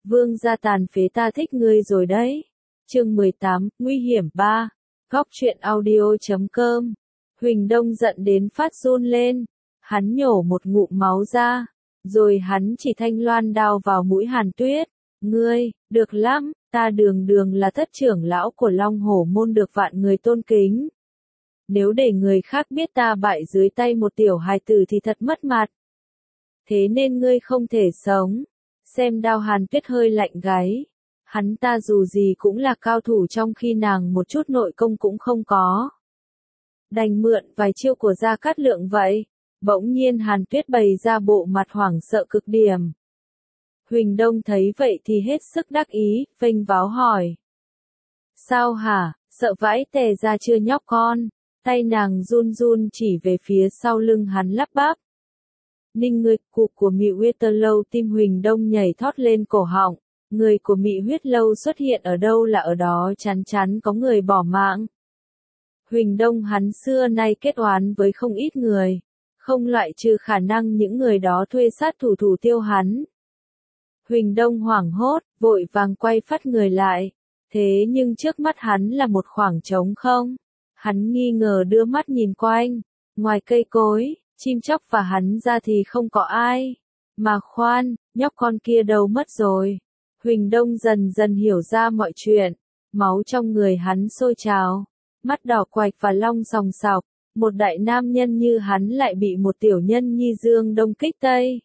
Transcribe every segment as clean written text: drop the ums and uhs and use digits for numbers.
Vương gia tàn phế ta thích ngươi rồi đấy. Chương 18, nguy hiểm 3. Góc truyện audio.com. Huỳnh Đông giận đến phát run lên. Hắn nhổ một ngụm máu ra. Rồi hắn chỉ thanh loan đao vào mũi Hàn Tuyết. Ngươi, được lắm, ta đường đường là thất trưởng lão của Long Hổ môn được vạn người tôn kính. Nếu để người khác biết ta bại dưới tay một tiểu hài tử thì thật mất mặt. Thế nên ngươi không thể sống. Xem đao Hàn Tuyết hơi lạnh gáy. Hắn ta dù gì cũng là cao thủ trong khi nàng một chút nội công cũng không có. Đành mượn vài chiêu của Gia Cát Lượng vậy. Bỗng nhiên Hàn Tuyết bày ra bộ mặt hoảng sợ cực điểm. Huỳnh Đông thấy vậy thì hết sức đắc ý, vênh váo hỏi. Sao hả, sợ vãi tè ra chưa nhóc con? Tay nàng run run chỉ về phía sau lưng hắn lắp bắp. Ninh người, cụ của Mị Huyết Lâu, tim Huỳnh Đông nhảy thót lên cổ họng. Người của Mị Huyết Lâu xuất hiện ở đâu là ở đó, chắn chắn có người bỏ mạng. Huỳnh Đông hắn xưa nay kết oán với không ít người, không loại trừ khả năng những người đó thuê sát thủ thủ tiêu hắn. Huỳnh Đông hoảng hốt, vội vàng quay phắt người lại. Thế nhưng trước mắt hắn là một khoảng trống không. Hắn nghi ngờ đưa mắt nhìn quanh. Ngoài cây cối, chim chóc và hắn ra thì không có ai. Mà khoan, nhóc con kia đâu mất rồi. Huỳnh Đông dần dần hiểu ra mọi chuyện. Máu trong người hắn sôi trào. Mắt đỏ quạch và long sòng sọc. Một đại nam nhân như hắn lại bị một tiểu nhân nhi dương đông kích tây.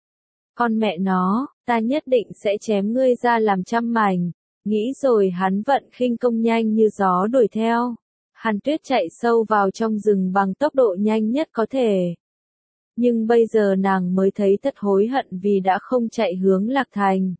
Con mẹ nó, ta nhất định sẽ chém ngươi ra làm trăm mảnh. Nghĩ rồi hắn vận khinh công nhanh như gió đuổi theo. Hàn Tuyết chạy sâu vào trong rừng bằng tốc độ nhanh nhất có thể. Nhưng bây giờ nàng mới thấy thật hối hận vì đã không chạy hướng Lạc Thành.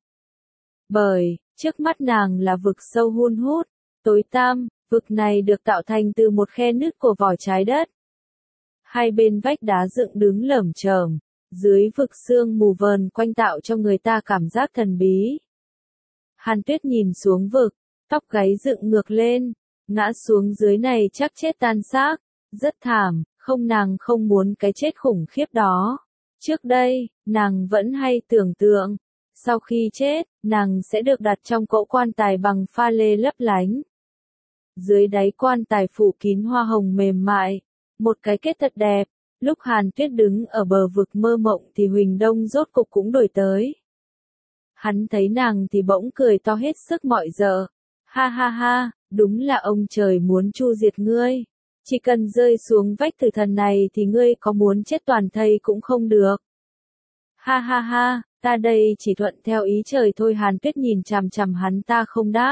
Bởi, trước mắt nàng là vực sâu hun hút, tối tăm, vực này được tạo thành từ một khe nứt của vỏ trái đất. Hai bên vách đá dựng đứng lởm chởm, dưới vực sương mù vờn quanh tạo cho người ta cảm giác thần bí. Hàn Tuyết nhìn xuống vực, tóc gáy dựng ngược lên, ngã xuống dưới này chắc chết tan xác, rất thảm, không nàng không muốn cái chết khủng khiếp đó. Trước đây, nàng vẫn hay tưởng tượng, sau khi chết, nàng sẽ được đặt trong cỗ quan tài bằng pha lê lấp lánh. Dưới đáy quan tài phủ kín hoa hồng mềm mại, một cái kết thật đẹp. Lúc Hàn Tuyết đứng ở bờ vực mơ mộng thì Huỳnh Đông rốt cục cũng đuổi tới. Hắn thấy nàng thì bỗng cười to hết sức mọi giờ. Ha ha ha, đúng là ông trời muốn chu diệt ngươi. Chỉ cần rơi xuống vách tử thần này thì ngươi có muốn chết toàn thây cũng không được. Ha ha ha, ta đây chỉ thuận theo ý trời thôi. Hàn Tuyết nhìn chằm chằm hắn ta không đáp.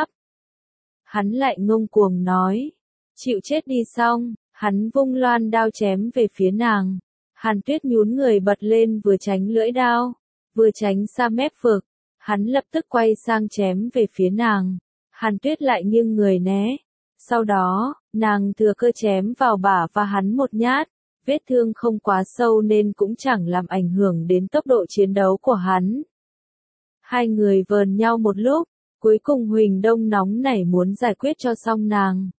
Hắn lại ngông cuồng nói. Chịu chết đi xong, hắn vung loan đao chém về phía nàng. Hàn Tuyết nhún người bật lên vừa tránh lưỡi đao, vừa tránh xa mép vực. Hắn lập tức quay sang chém về phía nàng. Hàn Tuyết lại nghiêng người né. Sau đó, nàng thừa cơ chém vào bả và hắn một nhát. Vết thương không quá sâu nên cũng chẳng làm ảnh hưởng đến tốc độ chiến đấu của hắn. Hai người vờn nhau một lúc, cuối cùng Huỳnh Đông nóng nảy muốn giải quyết cho xong nàng.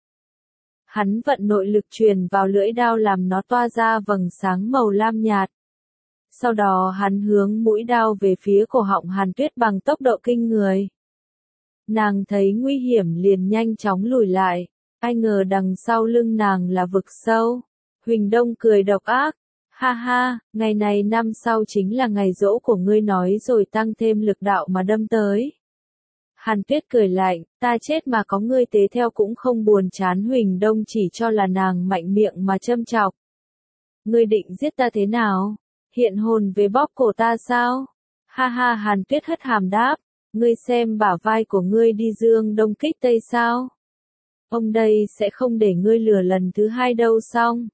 Hắn vận nội lực truyền vào lưỡi đao làm nó toa ra vầng sáng màu lam nhạt. Sau đó hắn hướng mũi đao về phía cổ họng Hàn Tuyết bằng tốc độ kinh người. Nàng thấy nguy hiểm liền nhanh chóng lùi lại. Ai ngờ đằng sau lưng nàng là vực sâu. Huỳnh Đông cười độc ác. Ha ha, ngày này năm sau chính là ngày giỗ của ngươi nói rồi tăng thêm lực đạo mà đâm tới. Hàn Tuyết cười lạnh, ta chết mà có ngươi tế theo cũng không buồn chán. Huỳnh Đông chỉ cho là nàng mạnh miệng mà châm chọc. Ngươi định giết ta thế nào? Hiện hồn về bóp cổ ta sao? Ha ha, Hàn Tuyết hất hàm đáp, ngươi xem bả vai của ngươi đi dương đông kích tây sao? Ông đây sẽ không để ngươi lừa lần thứ hai đâu xong.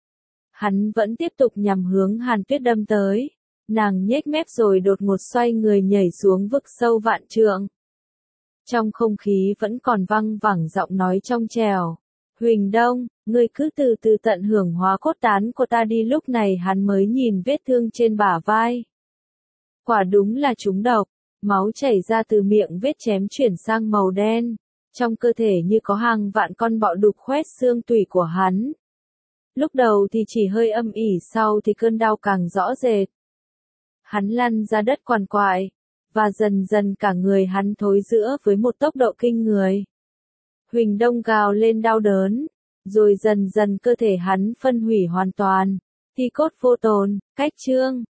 Hắn vẫn tiếp tục nhằm hướng Hàn Tuyết đâm tới. Nàng nhếch mép rồi đột ngột xoay người nhảy xuống vực sâu vạn trượng. Trong không khí vẫn còn văng vẳng giọng nói trong trẻo. Huỳnh Đông, ngươi cứ từ từ tận hưởng hóa cốt tán của ta đi. Lúc này hắn mới nhìn vết thương trên bả vai. Quả đúng là trúng độc, máu chảy ra từ miệng vết chém chuyển sang màu đen. Trong cơ thể như có hàng vạn con bọ đục khoét xương tủy của hắn. Lúc đầu thì chỉ hơi âm ỉ, sau thì cơn đau càng rõ rệt. Hắn lăn ra đất quằn quại. và dần dần cả người hắn thối rữa với một tốc độ kinh người. Huỳnh Đông gào lên đau đớn, rồi dần dần cơ thể hắn phân hủy hoàn toàn, thi cốt vô tồn, cách chương.